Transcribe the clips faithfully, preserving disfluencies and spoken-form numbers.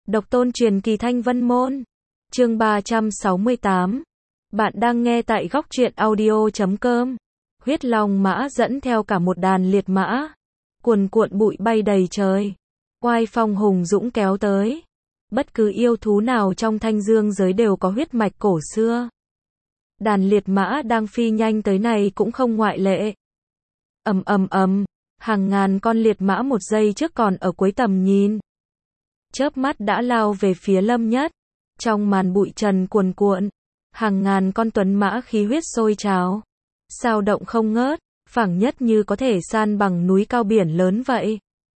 Độc tôn truyền kỳ Thanh Vân Môn. Chương ba trăm sáu mươi tám. Bạn đang nghe tại góc truyện audio chấm com. Huyết Long mã dẫn theo cả một đàn liệt mã, cuồn cuộn bụi bay đầy trời, oai phong hùng dũng kéo tới. Bất cứ yêu thú nào trong Thanh Dương giới đều có huyết mạch cổ xưa. Đàn liệt mã đang phi nhanh tới này cũng không ngoại lệ. Ầm ầm ầm, hàng ngàn con liệt mã một giây trước còn ở cuối tầm nhìn, chớp mắt đã lao về phía Lâm Nhất. Trong màn bụi trần cuồn cuộn, hàng ngàn con tuấn mã khí huyết sôi trào, sao động không ngớt, phảng nhất như có thể san bằng núi cao biển lớn vậy.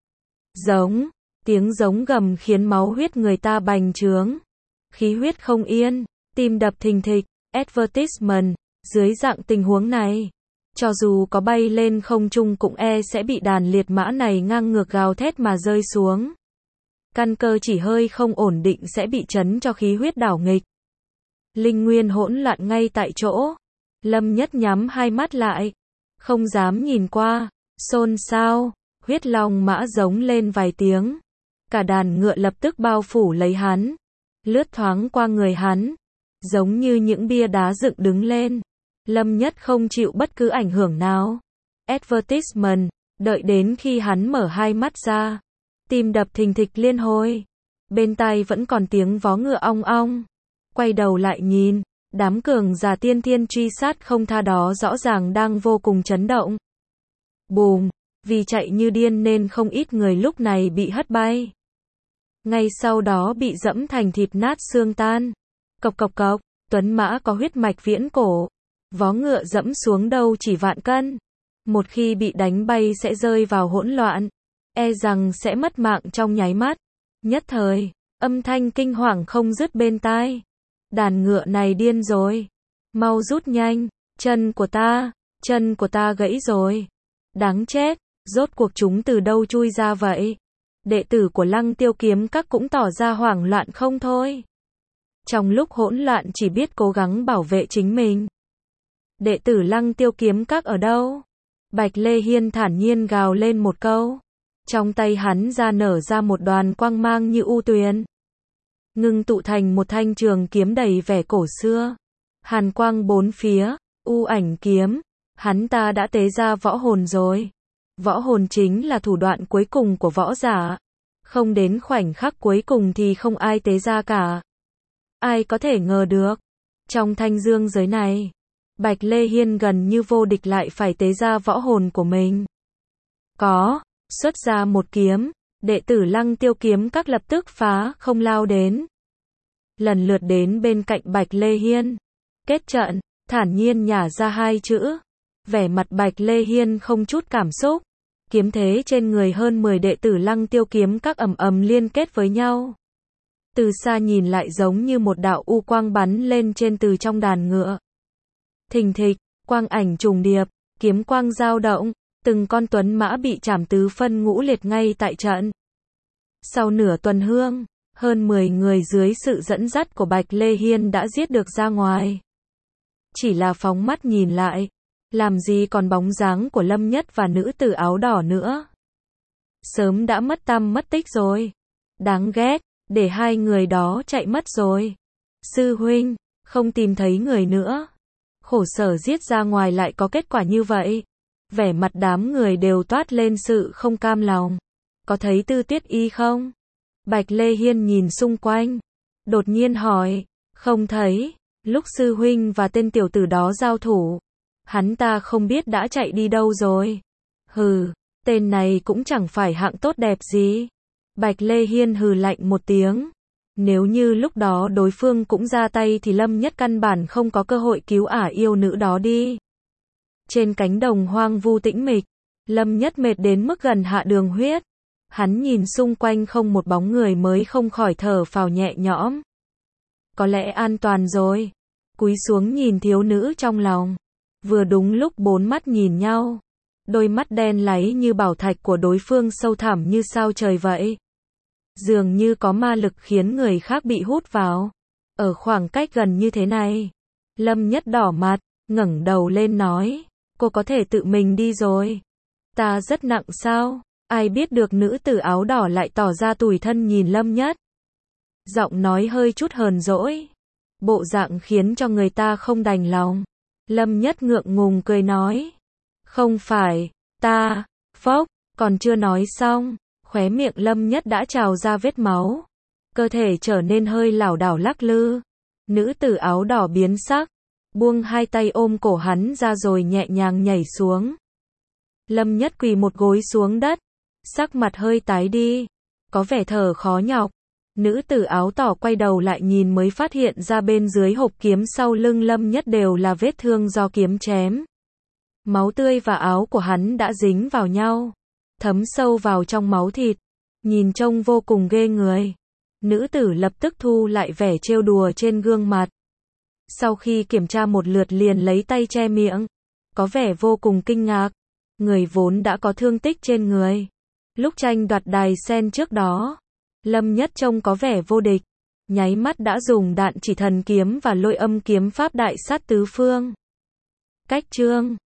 Giống, tiếng giống gầm khiến máu huyết người ta bành trướng, khí huyết không yên, tim đập thình thịch. Advertisement, dưới dạng tình huống này, cho dù có bay lên không trung cũng e sẽ bị đàn liệt mã này ngang ngược gào thét mà rơi xuống. Căn cơ chỉ hơi không ổn định sẽ bị chấn cho khí huyết đảo nghịch. Linh nguyên hỗn loạn ngay tại chỗ. Lâm Nhất nhắm hai mắt lại, không dám nhìn qua. Xôn xao, huyết long mã giống lên vài tiếng. Cả đàn ngựa lập tức bao phủ lấy hắn, lướt thoáng qua người hắn, giống như những bia đá dựng đứng lên. Lâm Nhất không chịu bất cứ ảnh hưởng nào. Advertisement, đợi đến khi hắn mở hai mắt ra, tim đập thình thịch liên hồi, bên tai vẫn còn tiếng vó ngựa ong ong. Quay đầu lại nhìn, đám cường giả tiên thiên truy sát không tha đó rõ ràng đang vô cùng chấn động. Bùm, vì chạy như điên nên không ít người lúc này bị hất bay, ngay sau đó bị dẫm thành thịt nát xương tan. Cộc cộc cộc, tuấn mã có huyết mạch viễn cổ, vó ngựa dẫm xuống đâu chỉ vạn cân, một khi bị đánh bay sẽ rơi vào hỗn loạn, e rằng sẽ mất mạng trong nháy mắt. Nhất thời, âm thanh kinh hoàng không dứt bên tai. Đàn ngựa này điên rồi, mau rút nhanh, chân của ta, chân của ta gãy rồi. Đáng chết, rốt cuộc chúng từ đâu chui ra vậy? Đệ tử của Lăng Tiêu Kiếm Các cũng tỏ ra hoảng loạn không thôi. Trong lúc hỗn loạn chỉ biết cố gắng bảo vệ chính mình. Đệ tử Lăng Tiêu Kiếm Các ở đâu? Bạch Lê Hiên thản nhiên gào lên một câu. Trong tay hắn ra nở ra một đoàn quang mang như u tuyền, ngưng tụ thành một thanh trường kiếm đầy vẻ cổ xưa. Hàn quang bốn phía, u ảnh kiếm. Hắn ta đã tế ra võ hồn rồi. Võ hồn chính là thủ đoạn cuối cùng của võ giả. Không đến khoảnh khắc cuối cùng thì không ai tế ra cả. Ai có thể ngờ được, trong Thanh Dương giới này, Bạch Lê Hiên gần như vô địch lại phải tế ra võ hồn của mình. Có, xuất ra một kiếm, đệ tử Lăng Tiêu Kiếm Các lập tức phá không lao đến, lần lượt đến bên cạnh Bạch Lê Hiên. Kết trận, thản nhiên nhả ra hai chữ. Vẻ mặt Bạch Lê Hiên không chút cảm xúc. Kiếm thế trên người hơn mười đệ tử Lăng Tiêu Kiếm Các ầm ầm liên kết với nhau. Từ xa nhìn lại giống như một đạo u quang bắn lên trên từ trong đàn ngựa. Thình thịch, quang ảnh trùng điệp, kiếm quang dao động, từng con tuấn mã bị chảm tứ phân ngũ liệt ngay tại trận. Sau nửa tuần hương, hơn mười người dưới sự dẫn dắt của Bạch Lê Hiên đã giết được ra ngoài. Chỉ là phóng mắt nhìn lại, làm gì còn bóng dáng của Lâm Nhất và nữ tử áo đỏ nữa. Sớm đã mất tăm mất tích rồi. Đáng ghét, để hai người đó chạy mất rồi. Sư huynh, không tìm thấy người nữa. Khổ sở giết ra ngoài lại có kết quả như vậy. Vẻ mặt đám người đều toát lên sự không cam lòng. Có thấy Tư Tuyết Y không? Bạch Lê Hiên nhìn xung quanh, đột nhiên hỏi. Không thấy. Lúc sư huynh và tên tiểu tử đó giao thủ, hắn ta không biết đã chạy đi đâu rồi. Hừ, tên này cũng chẳng phải hạng tốt đẹp gì. Bạch Lê Hiên hừ lạnh một tiếng. Nếu như lúc đó đối phương cũng ra tay thì Lâm Nhất căn bản không có cơ hội cứu ả yêu nữ đó đi. Trên cánh đồng hoang vu tĩnh mịch, Lâm Nhất mệt đến mức gần hạ đường huyết. Hắn nhìn xung quanh không một bóng người mới không khỏi thở phào nhẹ nhõm. Có lẽ an toàn rồi. Cúi xuống nhìn thiếu nữ trong lòng. Vừa đúng lúc bốn mắt nhìn nhau. Đôi mắt đen láy như bảo thạch của đối phương sâu thẳm như sao trời vậy. Dường như có ma lực khiến người khác bị hút vào. Ở khoảng cách gần như thế này, Lâm Nhất đỏ mặt, ngẩng đầu lên nói. Cô có thể tự mình đi rồi. Ta rất nặng sao? Ai biết được nữ tử áo đỏ lại tỏ ra tủi thân nhìn Lâm Nhất. giọng nói hơi chút hờn dỗi, bộ dạng khiến cho người ta không đành lòng. Lâm Nhất ngượng ngùng cười nói, không phải, ta, phốc, còn chưa nói xong, khóe miệng Lâm Nhất đã trào ra vết máu, cơ thể trở nên hơi lảo đảo lắc lư. Nữ tử áo đỏ biến sắc, buông hai tay ôm cổ hắn ra rồi nhẹ nhàng nhảy xuống. Lâm Nhất quỳ một gối xuống đất, sắc mặt hơi tái đi, có vẻ thở khó nhọc. Nữ tử áo đỏ quay đầu lại nhìn mới phát hiện ra bên dưới hộp kiếm sau lưng Lâm Nhất đều là vết thương do kiếm chém. Máu tươi và áo của hắn đã dính vào nhau, thấm sâu vào trong máu thịt, nhìn trông vô cùng ghê người. Nữ tử lập tức thu lại vẻ trêu đùa trên gương mặt. Sau khi kiểm tra một lượt liền lấy tay che miệng, có vẻ vô cùng kinh ngạc. Người vốn đã có thương tích trên người. Lúc tranh đoạt đài sen trước đó, Lâm Nhất trông có vẻ vô địch, nháy mắt đã dùng đạn chỉ thần kiếm và lôi âm kiếm pháp đại sát tứ phương. Cách chương